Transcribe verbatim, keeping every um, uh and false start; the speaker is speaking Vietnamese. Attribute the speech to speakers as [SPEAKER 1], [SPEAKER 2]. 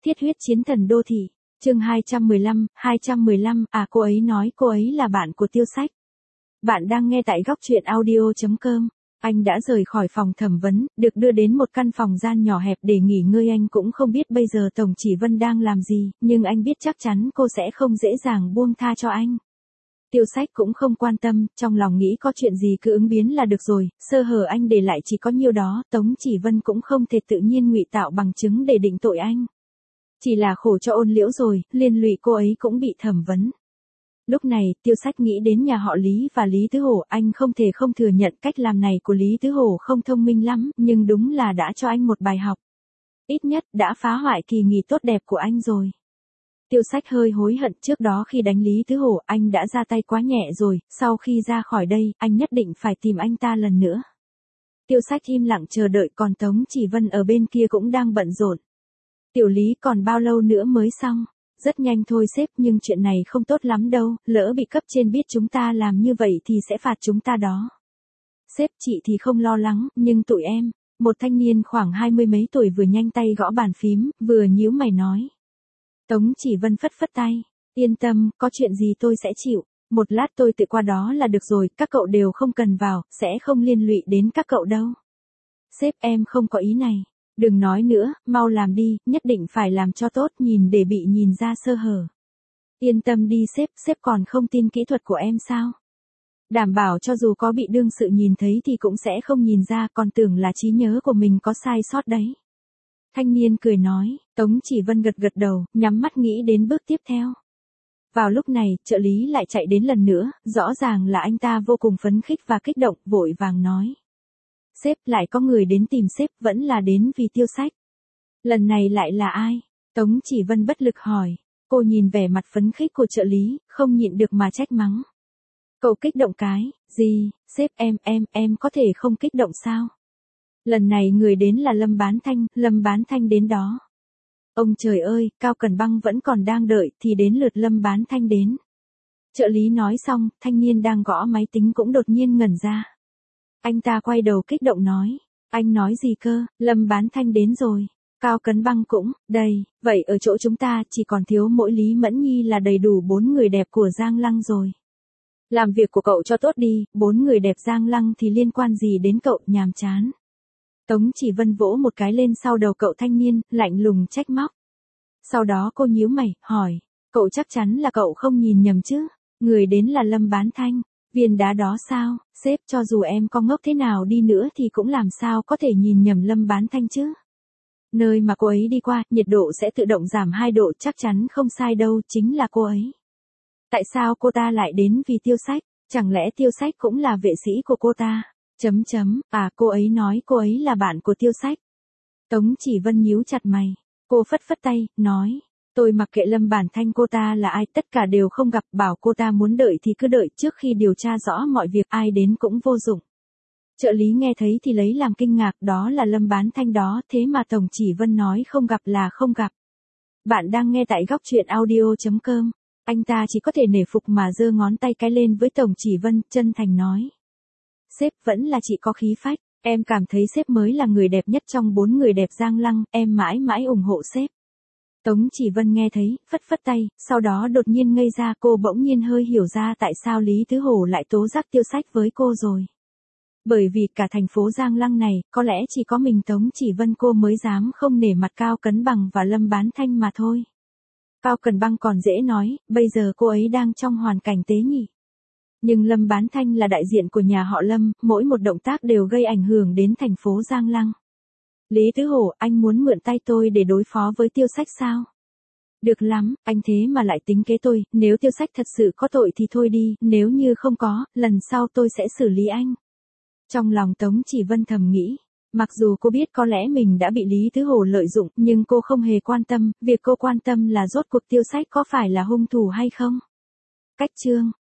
[SPEAKER 1] Thiết huyết chiến thần đô thị, chương hai trăm mười lăm, hai trăm mười lăm, à cô ấy nói cô ấy là bạn của Tiêu Sách. Bạn đang nghe tại góc truyện audio chấm com. Anh đã rời khỏi phòng thẩm vấn, được đưa đến một căn phòng gian nhỏ hẹp để nghỉ ngơi. Anh cũng không biết bây giờ Tổng Chỉ Vân đang làm gì, nhưng anh biết chắc chắn cô sẽ không dễ dàng buông tha cho anh. Tiêu Sách cũng không quan tâm, trong lòng nghĩ có chuyện gì cứ ứng biến là được rồi, sơ hở anh để lại chỉ có nhiêu đó. Tống Chỉ Vân cũng không thể tự nhiên ngụy tạo bằng chứng để định tội anh. Chỉ là khổ cho Ôn Liễu rồi, liên lụy cô ấy cũng bị thẩm vấn. Lúc này, Tiêu Sách nghĩ đến nhà họ Lý và Lý Tứ Hổ. Anh không thể không thừa nhận cách làm này của Lý Tứ Hổ không thông minh lắm, nhưng đúng là đã cho anh một bài học. Ít nhất đã phá hoại kỳ nghỉ tốt đẹp của anh rồi. Tiêu Sách hơi hối hận, trước đó khi đánh Lý Tứ Hổ anh đã ra tay quá nhẹ rồi, sau khi ra khỏi đây, anh nhất định phải tìm anh ta lần nữa. Tiêu Sách im lặng chờ đợi, còn Tống Chỉ Vân ở bên kia cũng đang bận rộn. Tiểu Lý còn bao lâu nữa mới xong? Rất nhanh thôi sếp, nhưng chuyện này không tốt lắm đâu, lỡ bị cấp trên biết chúng ta làm như vậy thì sẽ phạt chúng ta đó. Sếp, chị thì không lo lắng, nhưng tụi em, một thanh niên khoảng hai mươi mấy tuổi vừa nhanh tay gõ bàn phím, vừa nhíu mày nói. Tống Chỉ Vân phất phất tay, yên tâm, có chuyện gì tôi sẽ chịu, một lát tôi tự qua đó là được rồi, các cậu đều không cần vào, sẽ không liên lụy đến các cậu đâu. Sếp, em không có ý này. Đừng nói nữa, mau làm đi, nhất định phải làm cho tốt, nhìn để bị nhìn ra sơ hở. Yên tâm đi sếp, sếp còn không tin kỹ thuật của em sao? Đảm bảo cho dù có bị đương sự nhìn thấy thì cũng sẽ không nhìn ra, còn tưởng là trí nhớ của mình có sai sót đấy. Thanh niên cười nói, Tống Chỉ Vân gật gật đầu, nhắm mắt nghĩ đến bước tiếp theo. Vào lúc này, trợ lý lại chạy đến lần nữa, rõ ràng là anh ta vô cùng phấn khích và kích động, vội vàng nói. Sếp, lại có người đến tìm sếp, vẫn là đến vì Tiêu Sách. Lần này lại là ai? Tống Chỉ Vân bất lực hỏi. Cô nhìn vẻ mặt phấn khích của trợ lý, không nhịn được mà trách mắng. Cậu kích động cái, gì, sếp em, em, em có thể không kích động sao? Lần này người đến là Lâm Bán Thanh, Lâm Bán Thanh đến đó. Ông trời ơi, Cao Cần Băng vẫn còn đang đợi, thì đến lượt Lâm Bán Thanh đến. Trợ lý nói xong, thanh niên đang gõ máy tính cũng đột nhiên ngẩn ra. Anh ta quay đầu kích động nói, anh nói gì cơ, Lâm Bán Thanh đến rồi, Cao Cấn Băng cũng, đây, vậy ở chỗ chúng ta chỉ còn thiếu mỗi Lý Mẫn Nhi là đầy đủ bốn người đẹp của Giang Lăng rồi. Làm việc của cậu cho tốt đi, bốn người đẹp Giang Lăng thì liên quan gì đến cậu, nhàm chán. Tống Chỉ Vân vỗ một cái lên sau đầu cậu thanh niên, lạnh lùng trách móc. Sau đó cô nhíu mày, hỏi, cậu chắc chắn là cậu không nhìn nhầm chứ, người đến là Lâm Bán Thanh. Viên đá đó sao, sếp, cho dù em có ngốc thế nào đi nữa thì cũng làm sao có thể nhìn nhầm Lâm Bán Thanh chứ. Nơi mà cô ấy đi qua, nhiệt độ sẽ tự động giảm hai độ, chắc chắn không sai đâu, chính là cô ấy. Tại sao cô ta lại đến vì Tiêu Sách, chẳng lẽ Tiêu Sách cũng là vệ sĩ của cô ta? Chấm chấm, à cô ấy nói cô ấy là bạn của Tiêu Sách. Tống Chỉ Vân nhíu chặt mày, cô phất phất tay, nói. Tôi mặc kệ Lâm Bản Thanh cô ta là ai, tất cả đều không gặp, bảo cô ta muốn đợi thì cứ đợi, trước khi điều tra rõ mọi việc ai đến cũng vô dụng. Trợ lý nghe thấy thì lấy làm kinh ngạc, đó là Lâm Bán Thanh đó, thế mà Tổng Chỉ Vân nói không gặp là không gặp. Bạn đang nghe tại góc truyện audio chấm com, anh ta chỉ có thể nể phục mà giơ ngón tay cái lên với Tổng Chỉ Vân, chân thành nói. Sếp vẫn là chị có khí phách, em cảm thấy sếp mới là người đẹp nhất trong bốn người đẹp Giang Lăng, em mãi mãi ủng hộ sếp. Tống Chỉ Vân nghe thấy, phất phất tay, sau đó đột nhiên ngây ra, cô bỗng nhiên hơi hiểu ra tại sao Lý Tứ Hổ lại tố giác Tiêu Sách với cô rồi. Bởi vì cả thành phố Giang Lăng này, có lẽ chỉ có mình Tống Chỉ Vân cô mới dám không nể mặt Cao Cấn Bằng và Lâm Bán Thanh mà thôi. Cao Cần Băng còn dễ nói, bây giờ cô ấy đang trong hoàn cảnh tế nhị. Nhưng Lâm Bán Thanh là đại diện của nhà họ Lâm, mỗi một động tác đều gây ảnh hưởng đến thành phố Giang Lăng. Lý Tứ Hổ, anh muốn mượn tay tôi để đối phó với Tiêu Sách sao? Được lắm, anh thế mà lại tính kế tôi, nếu Tiêu Sách thật sự có tội thì thôi đi, nếu như không có, lần sau tôi sẽ xử lý anh. Trong lòng Tống Chỉ Vân thầm nghĩ, mặc dù cô biết có lẽ mình đã bị Lý Tứ Hổ lợi dụng, nhưng cô không hề quan tâm, việc cô quan tâm là rốt cuộc Tiêu Sách có phải là hung thủ hay không. Cách chương